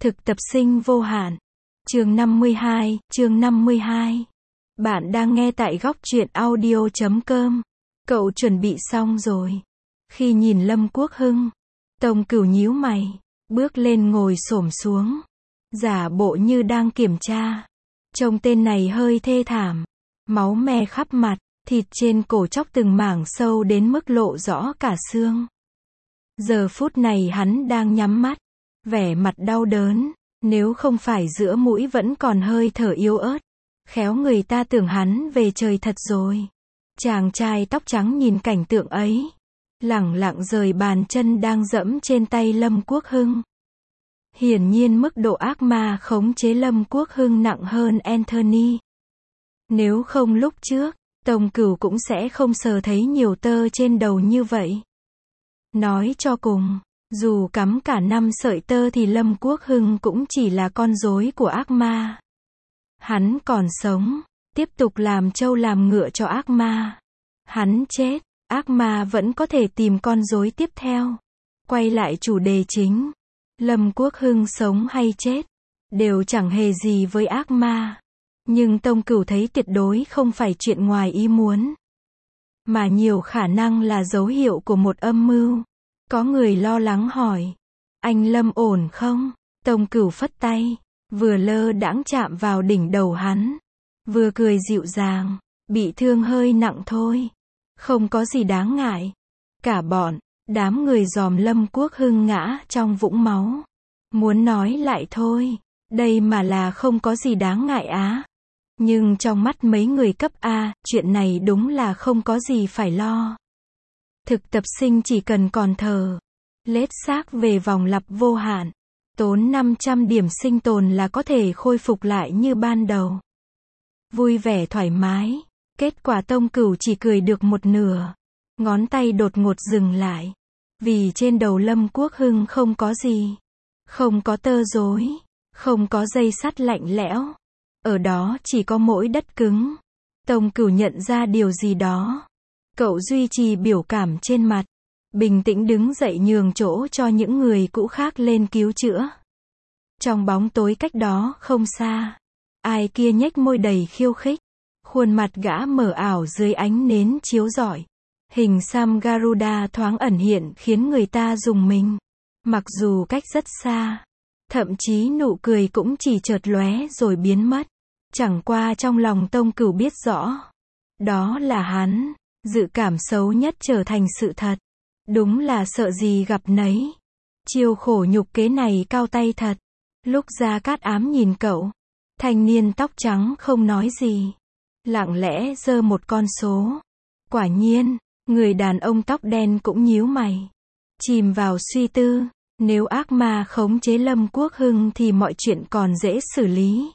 Thực tập sinh vô hạn. Chương 52. Bạn đang nghe tại góc truyện audio.com. Cậu chuẩn bị xong rồi. Khi nhìn Lâm Quốc Hưng, Tông Cửu nhíu mày, bước lên ngồi xổm xuống, giả bộ như đang kiểm tra. Trông tên này hơi thê thảm, máu me khắp mặt, thịt trên cổ chóc từng mảng sâu đến mức lộ rõ cả xương. Giờ phút này hắn đang nhắm mắt, vẻ mặt đau đớn, nếu không phải giữa mũi vẫn còn hơi thở yếu ớt, khéo người ta tưởng hắn về trời thật rồi. Chàng trai tóc trắng nhìn cảnh tượng ấy, lẳng lặng rời bàn chân đang dẫm trên tay Lâm Quốc Hưng. Hiển nhiên mức độ ác ma khống chế Lâm Quốc Hưng nặng hơn Anthony. Nếu không lúc trước, Tông Cửu cũng sẽ không sờ thấy nhiều tơ trên đầu như vậy. Nói cho cùng, dù cắm cả 5 sợi tơ thì Lâm Quốc Hưng cũng chỉ là con rối của ác ma. Hắn còn sống, tiếp tục làm trâu làm ngựa cho ác ma. Hắn chết, ác ma vẫn có thể tìm con rối tiếp theo. Quay lại chủ đề chính, Lâm Quốc Hưng sống hay chết, đều chẳng hề gì với ác ma. Nhưng Tông Cửu thấy tuyệt đối không phải chuyện ngoài ý muốn, mà nhiều khả năng là dấu hiệu của một âm mưu. Có người lo lắng hỏi, anh Lâm ổn không? Tông Cửu phất tay, vừa lơ đãng chạm vào đỉnh đầu hắn, vừa cười dịu dàng, bị thương hơi nặng thôi, không có gì đáng ngại. Cả đám người dòm Lâm Quốc Hưng ngã trong vũng máu. Muốn nói lại thôi, đây mà là không có gì đáng ngại á. Nhưng trong mắt mấy người cấp A, chuyện này đúng là không có gì phải lo. Thực tập sinh chỉ cần còn thở, lết xác về vòng lặp vô hạn, tốn 500 điểm sinh tồn là có thể khôi phục lại như ban đầu. Vui vẻ thoải mái, kết quả Tông Cửu chỉ cười được một nửa, ngón tay đột ngột dừng lại. Vì trên đầu Lâm Quốc Hưng không có gì, không có tơ rối, không có dây sắt lạnh lẽo, ở đó chỉ có mỗi đất cứng. Tông Cửu nhận ra điều gì đó. Cậu duy trì biểu cảm trên mặt, bình tĩnh đứng dậy nhường chỗ cho những người cũ khác lên cứu chữa. Trong bóng tối cách đó không xa, ai kia nhếch môi đầy khiêu khích, khuôn mặt gã mờ ảo dưới ánh nến chiếu rọi. Hình xăm Garuda thoáng ẩn hiện khiến người ta rùng mình, mặc dù cách rất xa. Thậm chí nụ cười cũng chỉ chợt lóe rồi biến mất. Chẳng qua trong lòng Tông Cửu biết rõ, đó là hắn. Dự cảm xấu nhất trở thành sự thật. Đúng là sợ gì gặp nấy. Chiêu khổ nhục kế này cao tay thật. Lúc Gia Cát ám nhìn cậu, thanh niên tóc trắng không nói gì, lặng lẽ giơ một con số. Quả nhiên, người đàn ông tóc đen cũng nhíu mày, chìm vào suy tư. Nếu ác ma khống chế Lâm Quốc Hưng thì mọi chuyện còn dễ xử lý.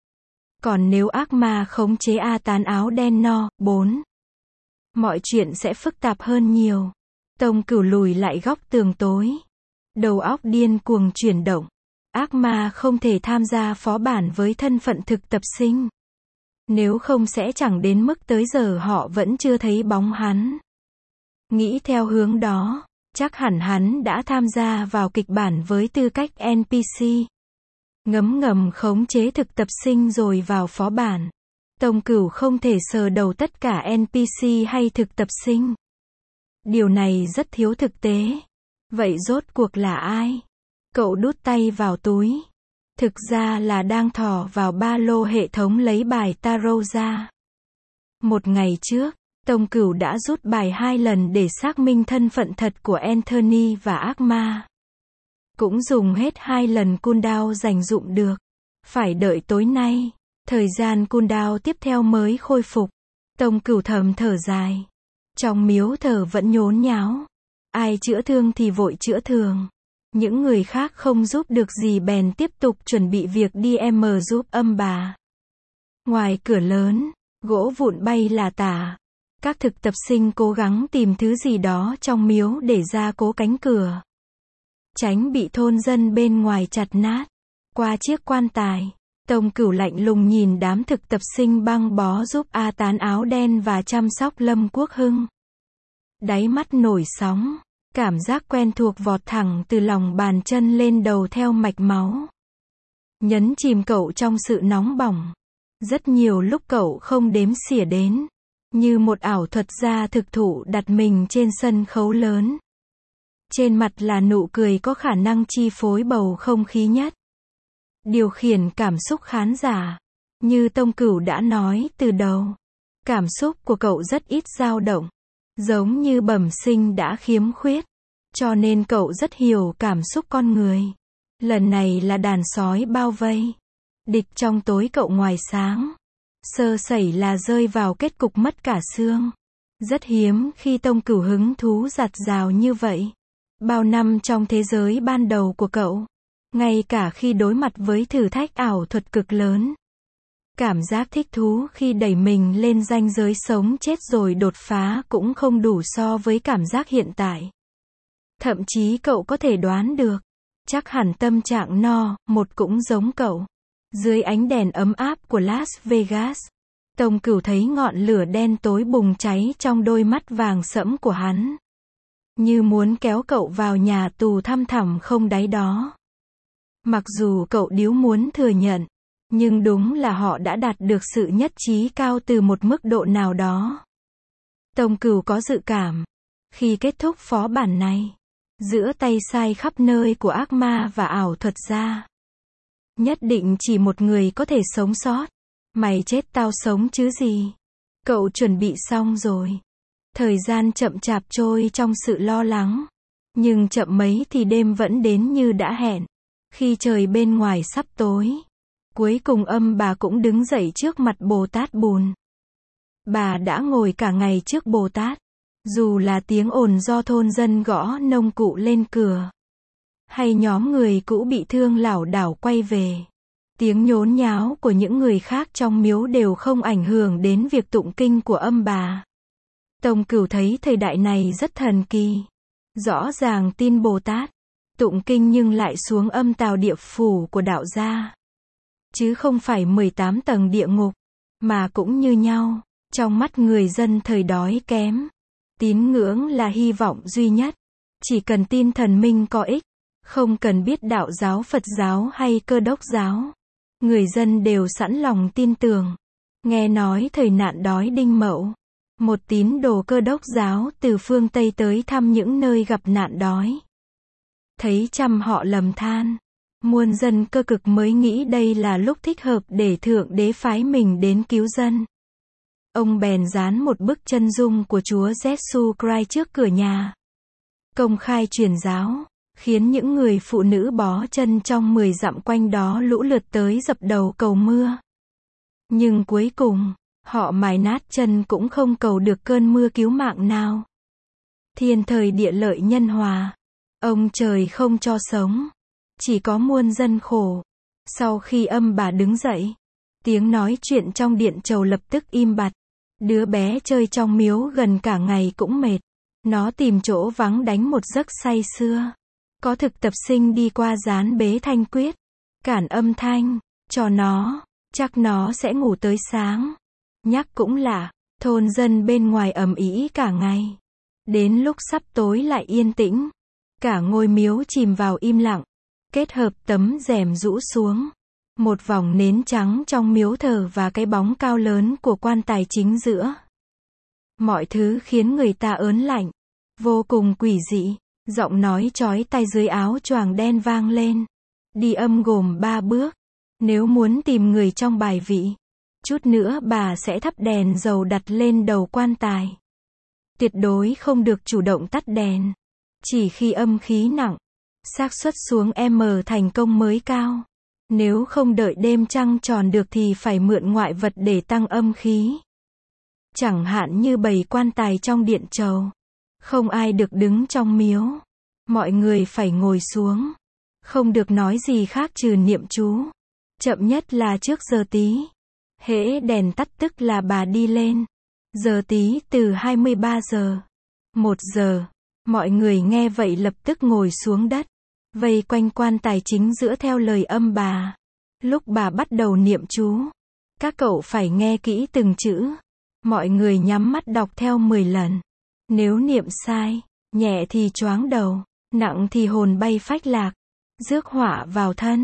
Còn nếu ác ma khống chế A Tán áo đen no, 4, mọi chuyện sẽ phức tạp hơn nhiều. Tông Cửu lùi lại góc tường tối, đầu óc điên cuồng chuyển động. Ác ma không thể tham gia phó bản với thân phận thực tập sinh. Nếu không sẽ chẳng đến mức tới giờ họ vẫn chưa thấy bóng hắn. Nghĩ theo hướng đó, chắc hẳn hắn đã tham gia vào kịch bản với tư cách NPC. Ngấm ngầm khống chế thực tập sinh rồi vào phó bản. Tông Cửu không thể sờ đầu tất cả NPC hay thực tập sinh. Điều này rất thiếu thực tế. Vậy rốt cuộc là ai? Cậu đút tay vào túi. Thực ra là đang thò vào ba lô hệ thống lấy bài tarot ra. Một ngày trước, Tông Cửu đã rút bài 2 lần để xác minh thân phận thật của Anthony và ác ma. Cũng dùng hết 2 lần cooldown dành dụm được. Phải đợi tối nay, thời gian cooldown tiếp theo mới khôi phục. Tông Cửu thầm thở dài. Trong miếu thờ vẫn nhốn nháo. Ai chữa thương thì vội chữa thương. Những người khác không giúp được gì bèn tiếp tục chuẩn bị việc DM giúp âm bà. Ngoài cửa lớn, gỗ vụn bay là tả. Các thực tập sinh cố gắng tìm thứ gì đó trong miếu để ra cố cánh cửa, tránh bị thôn dân bên ngoài chặt nát. Qua chiếc quan tài, Tông Cửu lạnh lùng nhìn đám thực tập sinh băng bó giúp A Tán áo đen và chăm sóc Lâm Quốc Hưng. Đáy mắt nổi sóng, cảm giác quen thuộc vọt thẳng từ lòng bàn chân lên đầu theo mạch máu. nhấn chìm cậu trong sự nóng bỏng. Rất nhiều lúc cậu không đếm xỉa đến, như một ảo thuật gia thực thụ đặt mình trên sân khấu lớn. Trên mặt là nụ cười có khả năng chi phối bầu không khí nhất. Điều khiển cảm xúc khán giả. Như Tông Cửu đã nói từ đầu, cảm xúc của cậu rất ít dao động, giống như bẩm sinh đã khiếm khuyết, cho nên cậu rất hiểu cảm xúc con người. Lần này là đàn sói bao vây, địch trong tối cậu ngoài sáng, sơ sẩy là rơi vào kết cục mất cả xương. Rất hiếm khi Tông Cửu hứng thú dạt dào như vậy. Bao năm trong thế giới ban đầu của cậu, ngay cả khi đối mặt với thử thách ảo thuật cực lớn, cảm giác thích thú khi đẩy mình lên ranh giới sống chết rồi đột phá cũng không đủ so với cảm giác hiện tại. Thậm chí cậu có thể đoán được, chắc hẳn tâm trạng No. 1 cũng giống cậu. Dưới ánh đèn ấm áp của Las Vegas, Tông Cửu thấy ngọn lửa đen tối bùng cháy trong đôi mắt vàng sẫm của hắn, như muốn kéo cậu vào nhà tù thăm thẳm không đáy đó. Mặc dù cậu điếu muốn thừa nhận, nhưng đúng là họ đã đạt được sự nhất trí cao từ một mức độ nào đó. Tông Cửu có dự cảm, khi kết thúc phó bản này, giữa tay sai khắp nơi của ác ma và ảo thuật gia, nhất định chỉ một người có thể sống sót. Mày chết tao sống chứ gì. Cậu chuẩn bị xong rồi. Thời gian chậm chạp trôi trong sự lo lắng. Nhưng chậm mấy thì đêm vẫn đến như đã hẹn. Khi trời bên ngoài sắp tối, cuối cùng bà cũng đứng dậy trước mặt Bồ Tát Bùn. Bà đã ngồi cả ngày trước Bồ Tát. Dù là tiếng ồn do thôn dân gõ nông cụ lên cửa, hay nhóm người cũ bị thương lảo đảo quay về, tiếng nhốn nháo của những người khác trong miếu đều không ảnh hưởng đến việc tụng kinh của bà. Tông Cửu thấy thời đại này rất thần kỳ. Rõ ràng tin Bồ Tát, tụng kinh nhưng lại xuống âm tào địa phủ của đạo gia. Chứ không phải 18 tầng địa ngục, mà cũng như nhau. Trong mắt người dân thời đói kém, tín ngưỡng là hy vọng duy nhất. Chỉ cần tin thần minh có ích, không cần biết đạo giáo Phật giáo hay Cơ đốc giáo, người dân đều sẵn lòng tin tưởng. Nghe nói thời nạn đói Đinh Mậu, một tín đồ Cơ đốc giáo từ phương Tây tới thăm những nơi gặp nạn đói. Thấy trăm họ lầm than, muôn dân cơ cực mới nghĩ đây là lúc thích hợp để Thượng Đế phái mình đến cứu dân. Ông bèn dán một bức chân dung của Chúa Giêsu Christ trước cửa nhà, công khai truyền giáo, khiến những người phụ nữ bó chân trong 10 dặm quanh đó lũ lượt tới dập đầu cầu mưa. Nhưng cuối cùng, họ mài nát chân cũng không cầu được cơn mưa cứu mạng nào. Thiên thời địa lợi nhân hòa, ông trời không cho sống, chỉ có muôn dân khổ. Sau khi bà đứng dậy, tiếng nói chuyện trong điện chầu lập tức im bặt. Đứa bé chơi trong miếu gần cả ngày cũng mệt. Nó tìm chỗ vắng đánh một giấc say sưa. Có thực tập sinh đi qua dán bế thanh quyết, cản âm thanh cho nó, chắc nó sẽ ngủ tới sáng. Nhắc cũng lạ, thôn dân bên ngoài ầm ĩ cả ngày. Đến lúc sắp tối lại yên tĩnh. Cả ngôi miếu chìm vào im lặng, kết hợp tấm rèm rũ xuống. Một vòng nến trắng trong miếu thờ và cái bóng cao lớn của quan tài chính giữa. Mọi thứ khiến người ta ớn lạnh, vô cùng quỷ dị. Giọng nói chói tai dưới áo choàng đen vang lên. Đi âm gồm 3 bước. Nếu muốn tìm người trong bài vị, chút nữa bà sẽ thắp đèn dầu đặt lên đầu quan tài. Tuyệt đối không được chủ động tắt đèn. Chỉ khi âm khí nặng, xác suất xuống M thành công mới cao. Nếu không đợi đêm trăng tròn được thì phải mượn ngoại vật để tăng âm khí. Chẳng hạn như bày quan tài trong điện chầu. Không ai được đứng trong miếu. Mọi người phải ngồi xuống. Không được nói gì khác trừ niệm chú. Chậm nhất là trước giờ tí. Hễ đèn tắt tức là bà đi lên. Giờ tí từ 23 giờ. 1 giờ. Mọi người nghe vậy lập tức ngồi xuống đất. Vây quanh quan tài chính giữa theo lời bà. Lúc bà bắt đầu niệm chú, các cậu phải nghe kỹ từng chữ. Mọi người nhắm mắt đọc theo 10 lần. Nếu niệm sai, nhẹ thì choáng đầu, nặng thì hồn bay phách lạc, rước họa vào thân.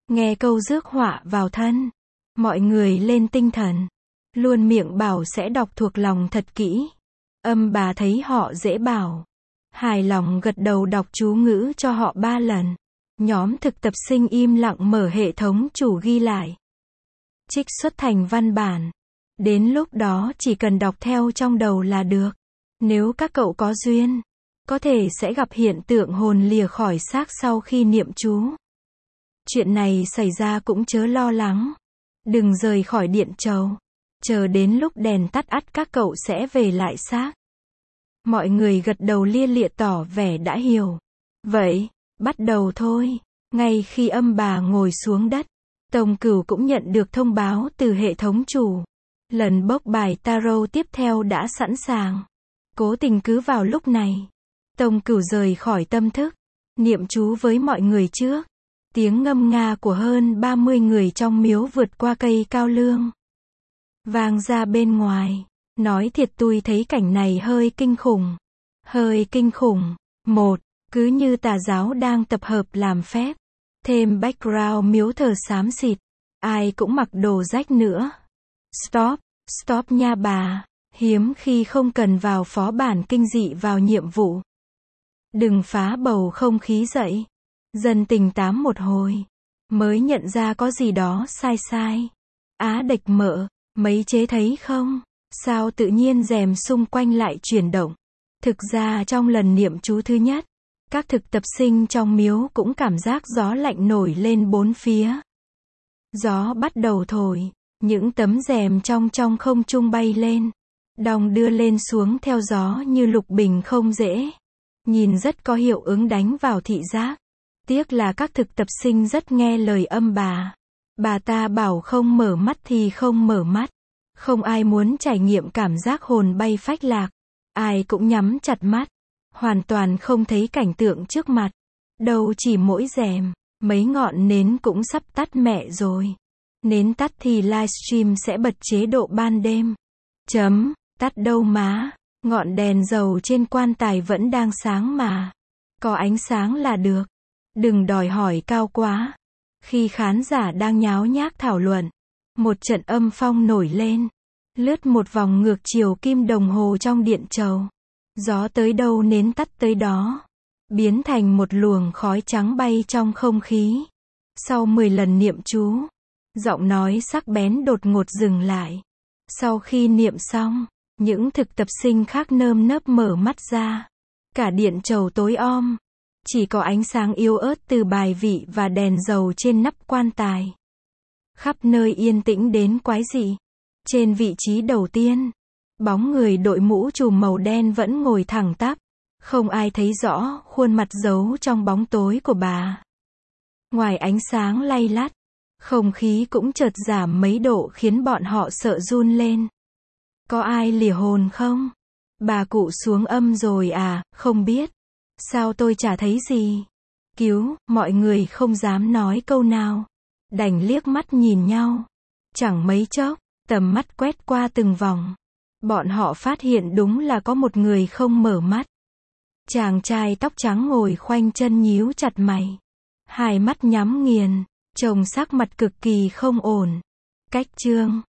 Nghe câu rước họa vào thân. Mọi người lên tinh thần. Luôn miệng bảo sẽ đọc thuộc lòng thật kỹ. Âm bà thấy họ dễ bảo. Hài lòng gật đầu đọc chú ngữ cho họ 3 lần. Nhóm thực tập sinh im lặng mở hệ thống chủ ghi lại. Trích xuất thành văn bản. Đến lúc đó chỉ cần đọc theo trong đầu là được. Nếu các cậu có duyên, có thể sẽ gặp hiện tượng hồn lìa khỏi xác sau khi niệm chú. Chuyện này xảy ra cũng chớ lo lắng. Đừng rời khỏi điện chầu. Chờ đến lúc đèn tắt ắt các cậu sẽ về lại xác. Mọi người gật đầu lia lịa tỏ vẻ đã hiểu. Vậy, bắt đầu thôi. Ngay khi âm bà ngồi xuống đất, Tông Cửu cũng nhận được thông báo từ hệ thống chủ. Lần bốc bài tarot tiếp theo đã sẵn sàng. Cố tình cứ vào lúc này, Tông Cửu rời khỏi tâm thức, niệm chú với mọi người trước. Tiếng ngâm nga của hơn 30 người trong miếu vượt qua cây cao lương vang ra bên ngoài. Nói thiệt tôi thấy cảnh này hơi kinh khủng. Hơi kinh khủng. Một, cứ như tà giáo đang tập hợp làm phép. Thêm background miếu thờ xám xịt. Ai cũng mặc đồ rách nữa. Stop, stop nha bà. Hiếm khi không cần vào phó bản kinh dị vào nhiệm vụ. Đừng phá bầu không khí dậy. Dân tình tám một hồi. Mới nhận ra có gì đó sai sai. Á địch mợ, mấy chế thấy không? Sao tự nhiên rèm xung quanh lại chuyển động? Thực ra trong lần niệm chú thứ nhất, các thực tập sinh trong miếu cũng cảm giác gió lạnh nổi lên bốn phía. Gió bắt đầu thổi, những tấm rèm trong không trung bay lên, đong đưa lên xuống theo gió như lục bình không dễ. Nhìn rất có hiệu ứng đánh vào thị giác. Tiếc là các thực tập sinh rất nghe lời âm bà. Bà ta bảo không mở mắt thì không mở mắt. Không ai muốn trải nghiệm cảm giác hồn bay phách lạc. Ai cũng nhắm chặt mắt. Hoàn toàn không thấy cảnh tượng trước mặt. Đâu chỉ mỗi rèm. Mấy ngọn nến cũng sắp tắt mẹ rồi. Nến tắt thì livestream sẽ bật chế độ ban đêm. Tắt đâu má. Ngọn đèn dầu trên quan tài vẫn đang sáng mà. Có ánh sáng là được. Đừng đòi hỏi cao quá. Khi khán giả đang nháo nhác thảo luận, một trận âm phong nổi lên. Lướt một vòng ngược chiều kim đồng hồ trong điện chầu. Gió tới đâu nến tắt tới đó. Biến thành một luồng khói trắng bay trong không khí. Sau 10 lần niệm chú, giọng nói sắc bén đột ngột dừng lại. Sau khi niệm xong, những thực tập sinh khác nơm nớp mở mắt ra. Cả điện chầu tối om. Chỉ có ánh sáng yếu ớt từ bài vị và đèn dầu trên nắp quan tài. Khắp nơi yên tĩnh đến quái dị. Trên vị trí đầu tiên, bóng người đội mũ trùm màu đen vẫn ngồi thẳng tắp. Không ai thấy rõ khuôn mặt giấu trong bóng tối của bà. Ngoài ánh sáng lay lắt, không khí cũng chợt giảm mấy độ khiến bọn họ sợ run lên. Có ai lìa hồn không? Bà cụ xuống âm rồi à? Không biết. Sao tôi chả thấy gì? Cứu, mọi người không dám nói câu nào. Đành liếc mắt nhìn nhau. Chẳng mấy chốc, tầm mắt quét qua từng vòng. Bọn họ phát hiện đúng là có một người không mở mắt. Chàng trai tóc trắng ngồi khoanh chân nhíu chặt mày. Hai mắt nhắm nghiền, trông sắc mặt cực kỳ không ổn. Cách chương